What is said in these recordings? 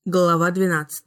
Глава 12.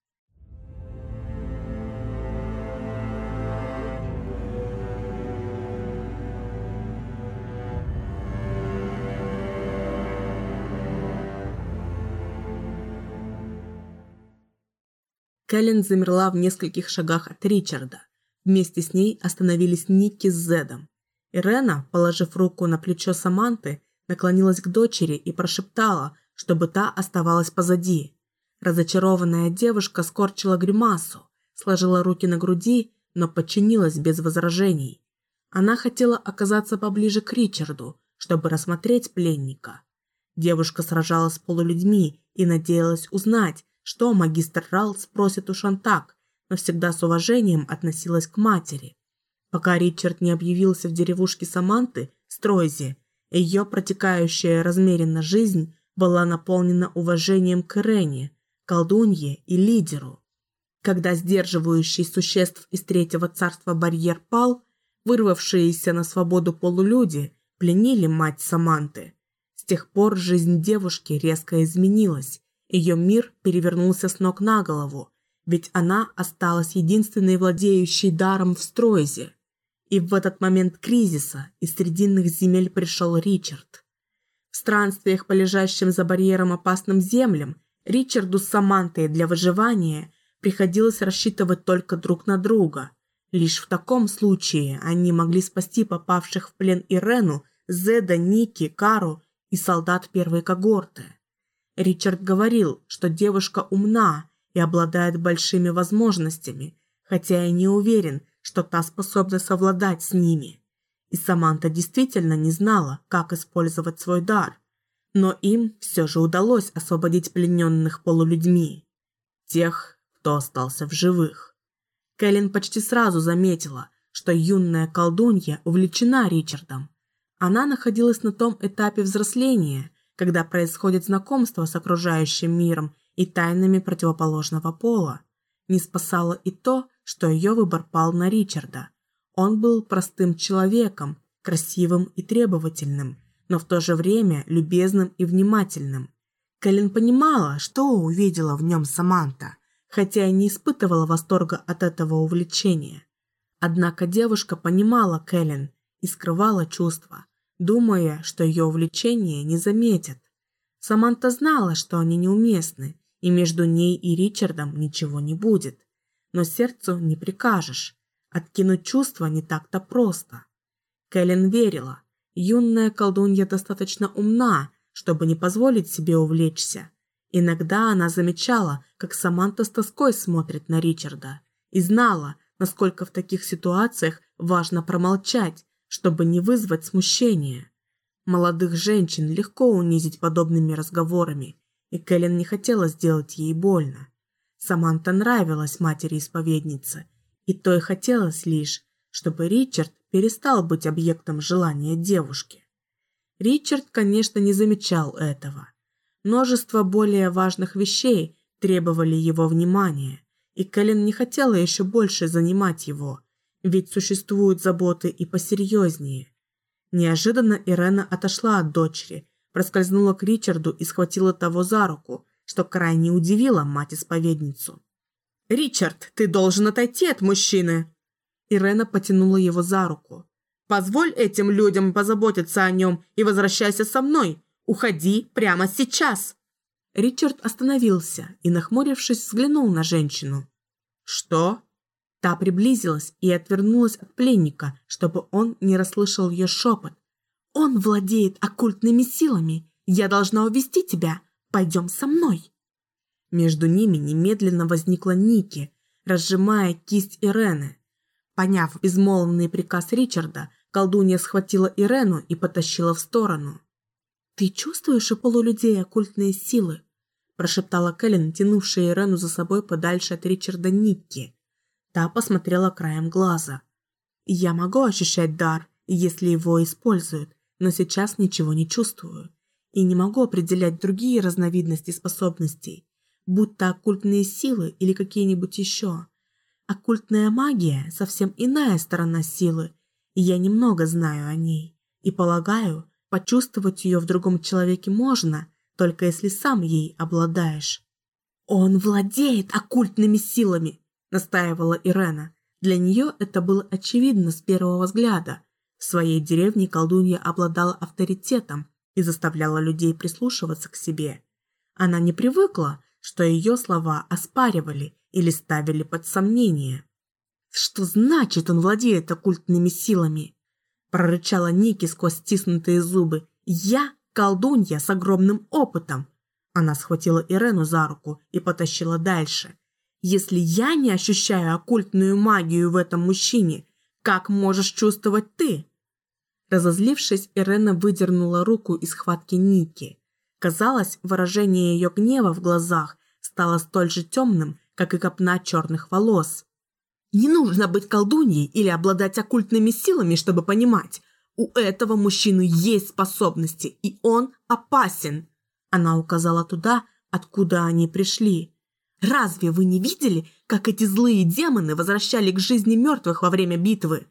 Кэлен замерла в нескольких шагах от Ричарда. Вместе с ней остановились Никки с Зедом. Ирена, положив руку на плечо Саманты, наклонилась к дочери и прошептала, чтобы та оставалась позади. Разочарованная девушка скорчила гримасу, сложила руки на груди, но подчинилась без возражений. Она хотела оказаться поближе к Ричарду, чтобы рассмотреть пленника. Девушка сражалась с полулюдьми и надеялась узнать, что магистр Рал спросит у Шантак, но всегда с уважением относилась к матери. Пока Ричард не объявился в деревушке Саманты, Стройзе, ее протекающая размеренно жизнь была наполнена уважением к Ирене, колдунье и лидеру. Когда сдерживающий существ из Третьего царства барьер пал, вырвавшиеся на свободу полулюди пленили мать Саманты. С тех пор жизнь девушки резко изменилась, ее мир перевернулся с ног на голову, ведь она осталась единственной владеющей даром в Стройзе. И в этот момент кризиса из срединных земель пришел Ричард. В странствиях по лежащим за барьером опасным землям Ричарду с Самантой для выживания приходилось рассчитывать только друг на друга. Лишь в таком случае они могли спасти попавших в плен Ирену, Зеда, Ники, Кару и солдат первой когорты. Ричард говорил, что девушка умна и обладает большими возможностями, хотя и не уверен, что та способна совладать с ними. И Саманта действительно не знала, как использовать свой дар. Но им все же удалось освободить плененных полулюдьми. Тех, кто остался в живых. Кэлен почти сразу заметила, что юная колдунья увлечена Ричардом. Она находилась на том этапе взросления, когда происходит знакомство с окружающим миром и тайнами противоположного пола. Не спасало и то, что ее выбор пал на Ричарда. Он был простым человеком, красивым и требовательным, но в то же время любезным и внимательным. Кэлен понимала, что увидела в нем Саманта, хотя и не испытывала восторга от этого увлечения. Однако девушка понимала Кэлен и скрывала чувства, думая, что ее увлечение не заметят. Саманта знала, что они неуместны, и между ней и Ричардом ничего не будет. Но сердцу не прикажешь. Откинуть чувства не так-то просто. Кэлен верила, юная колдунья достаточно умна, чтобы не позволить себе увлечься. Иногда она замечала, как Саманта с тоской смотрит на Ричарда, и знала, насколько в таких ситуациях важно промолчать, чтобы не вызвать смущения. Молодых женщин легко унизить подобными разговорами, и Кэлен не хотела сделать ей больно. Саманта нравилась матери-исповеднице, и той хотелось лишь, чтобы Ричард перестал быть объектом желания девушки. Ричард, конечно, не замечал этого. Множество более важных вещей требовали его внимания, и Кэлен не хотела еще больше занимать его, ведь существуют заботы и посерьезнее. Неожиданно Ирена отошла от дочери, проскользнула к Ричарду и схватила того за руку, что крайне удивило мать-исповедницу. «Ричард, ты должен отойти от мужчины!» Ирена потянула его за руку. «Позволь этим людям позаботиться о нем и возвращайся со мной. Уходи прямо сейчас!» Ричард остановился и, нахмурившись, взглянул на женщину. «Что?» Та приблизилась и отвернулась от пленника, чтобы он не расслышал ее шепот. «Он владеет оккультными силами. Я должна увести тебя. Пойдем со мной». Между ними немедленно возникла Ники, разжимая кисть Ирены. Поняв безмолвный приказ Ричарда, колдунья схватила Ирену и потащила в сторону. «Ты чувствуешь у полулюдей оккультные силы?» прошептала Кэлен, тянувшая Ирену за собой подальше от Ричарда Никки. Та посмотрела краем глаза. «Я могу ощущать дар, если его используют, но сейчас ничего не чувствую. И не могу определять другие разновидности способностей, будь то оккультные силы или какие-нибудь еще. Оккультная магия – совсем иная сторона силы, и я немного знаю о ней. И полагаю, почувствовать ее в другом человеке можно, только если сам ей обладаешь». «Он владеет оккультными силами», – настаивала Ирена. Для нее это было очевидно с первого взгляда. В своей деревне колдунья обладала авторитетом и заставляла людей прислушиваться к себе. Она не привыкла, что ее слова оспаривали или ставили под сомнение. «Что значит, он владеет оккультными силами?» – прорычала Ники сквозь стиснутые зубы. «Я колдунья с огромным опытом». Она схватила Ирену за руку и потащила дальше. «Если я не ощущаю оккультную магию в этом мужчине, как можешь чувствовать ты?» Разозлившись, Ирена выдернула руку из схватки Ники. Казалось, выражение ее гнева в глазах стало столь же темным, как и копна черных волос. «Не нужно быть колдуньей или обладать оккультными силами, чтобы понимать. У этого мужчины есть способности, и он опасен». Она указала туда, откуда они пришли. «Разве вы не видели, как эти злые демоны возвращали к жизни мертвых во время битвы?»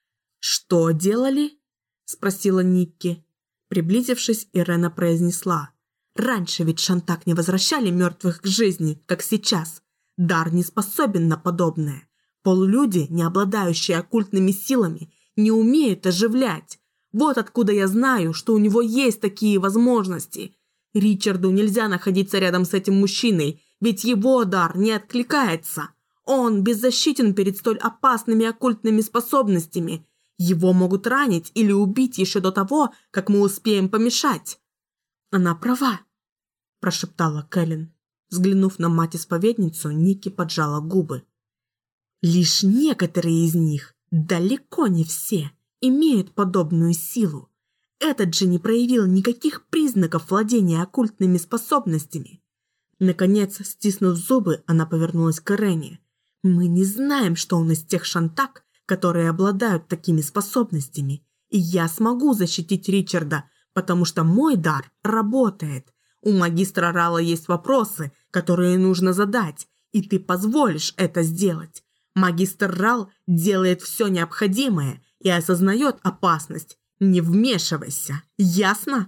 «Что делали?» – спросила Никки. Приблизившись, Ирена произнесла. «Раньше ведь Шантак не возвращали мертвых к жизни, как сейчас. Дар не способен на подобное. Полулюди, не обладающие оккультными силами, не умеют оживлять. Вот откуда я знаю, что у него есть такие возможности. Ричарду нельзя находиться рядом с этим мужчиной, ведь его дар не откликается. Он беззащитен перед столь опасными оккультными способностями. Его могут ранить или убить еще до того, как мы успеем помешать». «Она права», – прошептала Кэлен. Взглянув на мать-исповедницу, Ники поджала губы. «Лишь некоторые из них, далеко не все, имеют подобную силу. Этот же не проявил никаких признаков владения оккультными способностями». Наконец, стиснув зубы, она повернулась к Ирене. «Мы не знаем, что он из тех Шантак, которые обладают такими способностями, и я смогу защитить Ричарда, потому что мой дар работает. У магистра Рала есть вопросы, которые нужно задать, и ты позволишь это сделать. Магистр Рал делает все необходимое и осознает опасность. Не вмешивайся, ясно?»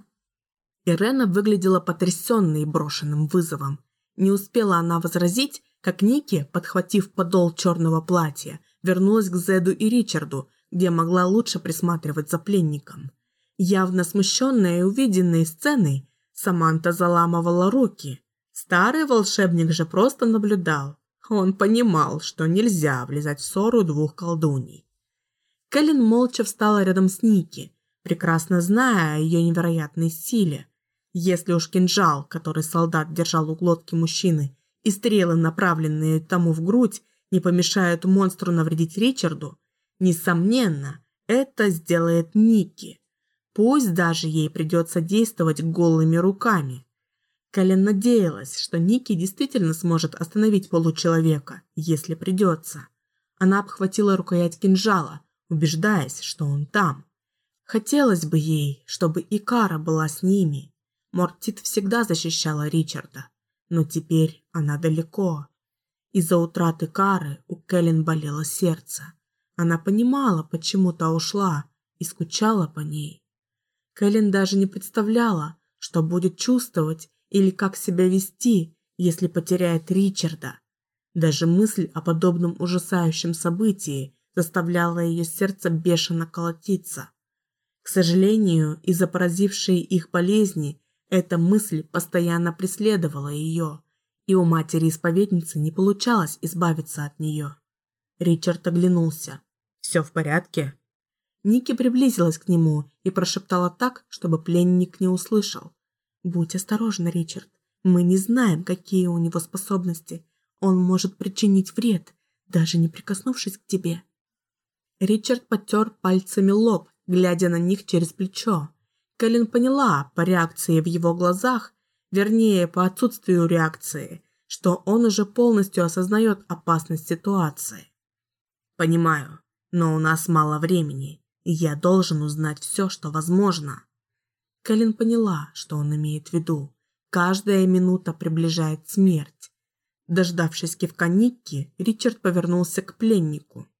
Ирена выглядела потрясенной брошенным вызовом. Не успела она возразить, как Ники, подхватив подол черного платья, вернулась к Зеду и Ричарду, где могла лучше присматривать за пленником. Явно смущенная увиденной сценой, Саманта заламывала руки. Старый волшебник же просто наблюдал. Он понимал, что нельзя влезать в ссору двух колдуний. Кэлен молча встала рядом с Ники, прекрасно зная о ее невероятной силе. Если уж кинжал, который солдат держал у глотки мужчины, и стрелы, направленные тому в грудь, не помешают монстру навредить Ричарду, несомненно, это сделает Ники. Пусть даже ей придется действовать голыми руками. Кэлен надеялась, что Ники действительно сможет остановить получеловека, если придется. Она обхватила рукоять кинжала, убеждаясь, что он там. Хотелось бы ей, чтобы и Кара была с ними. Мортит всегда защищала Ричарда, но теперь она далеко. Из-за утраты Кары у Кэлен болело сердце. Она понимала, почему та ушла, и скучала по ней. Кэлен даже не представляла, что будет чувствовать или как себя вести, если потеряет Ричарда. Даже мысль о подобном ужасающем событии заставляла ее сердце бешено колотиться. К сожалению, из-за поразившей их болезни, эта мысль постоянно преследовала ее, и у матери-исповедницы не получалось избавиться от нее. Ричард оглянулся. «Все в порядке?» Ники приблизилась к нему и прошептала так, чтобы пленник не услышал. «Будь осторожна, Ричард. Мы не знаем, какие у него способности. Он может причинить вред, даже не прикоснувшись к тебе». Ричард потер пальцами лоб, глядя на них через плечо. Кэлен поняла по реакции в его глазах, вернее, по отсутствию реакции, что он уже полностью осознает опасность ситуации. «Понимаю, но у нас мало времени, и я должен узнать все, что возможно». Кэлен поняла, что он имеет в виду. Каждая минута приближает смерть. Дождавшись кивка Никки, Ричард повернулся к пленнику.